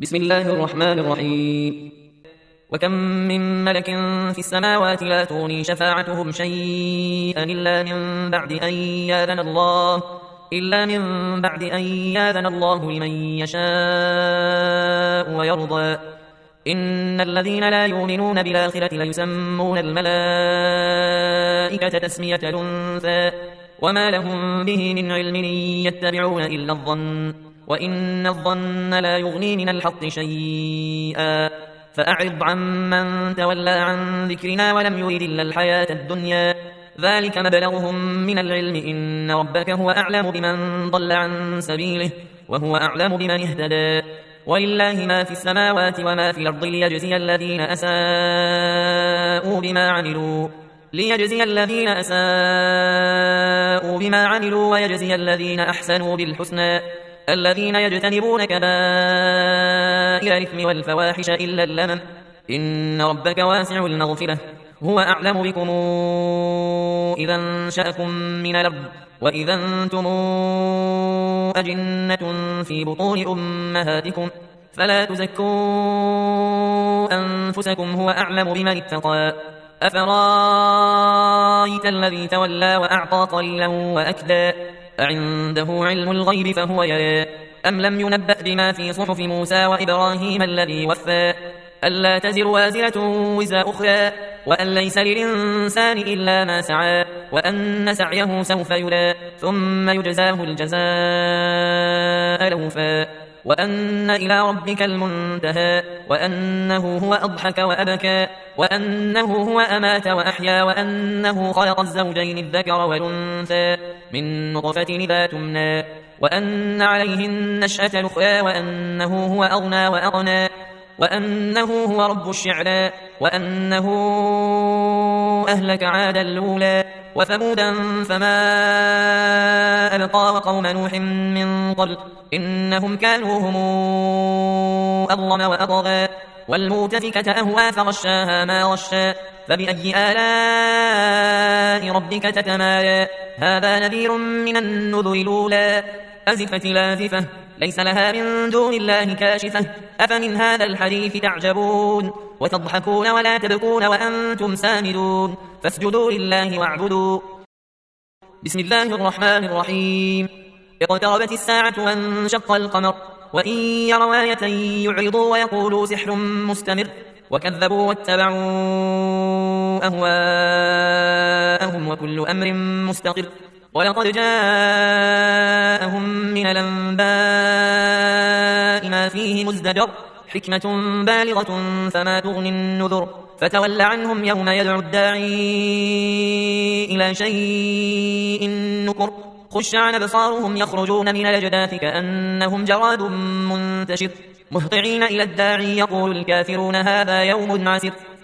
بسم الله الرحمن الرحيم. وكم من ملك في السماوات لا تغني شفاعتهم شيئا إلا من بعد أن يأذن الله لمن يشاء ويرضى. إن الذين لا يؤمنون بالآخرة ليسمون الملائكة تسمية الأنثى وما لهم به من علم يتبعون إلا الظن وإن الظن لا يغني من الحق شيئا. فأعرض عمن تولى عن ذكرنا ولم يرد إلا الحياة الدنيا، ذلك مبلغهم من العلم إن ربك هو أعلم بمن ضل عن سبيله وهو أعلم بمن اهتدى. ولله ما في السماوات وما في الأرض ليجزي الذين أساءوا بما عملوا ويجزي الذين أحسنوا بالحسنى، الذين يجتنبون كبائر الإثم والفواحش إلا اللمم، إن ربك واسع المغفرة، هو أعلم بكم إذا أنشأكم من الأرض وإذا أنتم أجنة في بطون أمهاتكم، فلا تزكوا أنفسكم هو أعلم بمن اتقى. أفرايت الذي تولى وأعطى قليلا وأكدى، أعنده علم الغيب فهو يرى، أم لم ينبأ بما في صحف موسى وإبراهيم الذي وفى، ألا تزر وازرة وزر أخرى وأن ليس للإنسان إلا ما سعى وأن سعيه سوف يرى ثم يجزاه الجزاء الأوفى، وأن إلى ربك المنتهى، وأنه هو أضحك وأبكى، وأنه هو أمات وأحيا، وأنه خلق الزوجين الذكر والأنثى من نطفة إذا تمنى، وأن عليه النشأة الأخرى، وأنه هو أغنى وأقنى، وأنه هو رب الشعرى، وأنه أهلك عادا الأولى وثمودا فما أبقى وقوم نوح من قبل إنهم كانوا هم أظلم وأطغى، والمؤتفكة أهوى فغشاها ما غشى، فبأي آلاء ربك تتمارى. هذا نذير من النذر الأولى، أزفت لازفة ليس لها من دون الله كاشفة، أفمن هذا الحديث تعجبون وتضحكون ولا تبكون وأنتم سامدون، فاسجدوا لله واعبدوا. بسم الله الرحمن الرحيم. اقتربت الساعة وانشق القمر، وإن يروا آية يعرضوا ويقولوا سحر مستمر، وكذبوا واتبعوا أهواءهم وكل أمر مستقر، ولقد جاءهم من الأنباء ما فيه مزدجر، حكمة بالغة فما تغني النذر، فتول عنهم يوم يدعو الداعي إلى شيء نكر، خش عن أبصارهم يخرجون من الأجداث كأنهم جراد منتشر، مهطعين إلى الداعي يقول الكافرون هذا يوم عسر.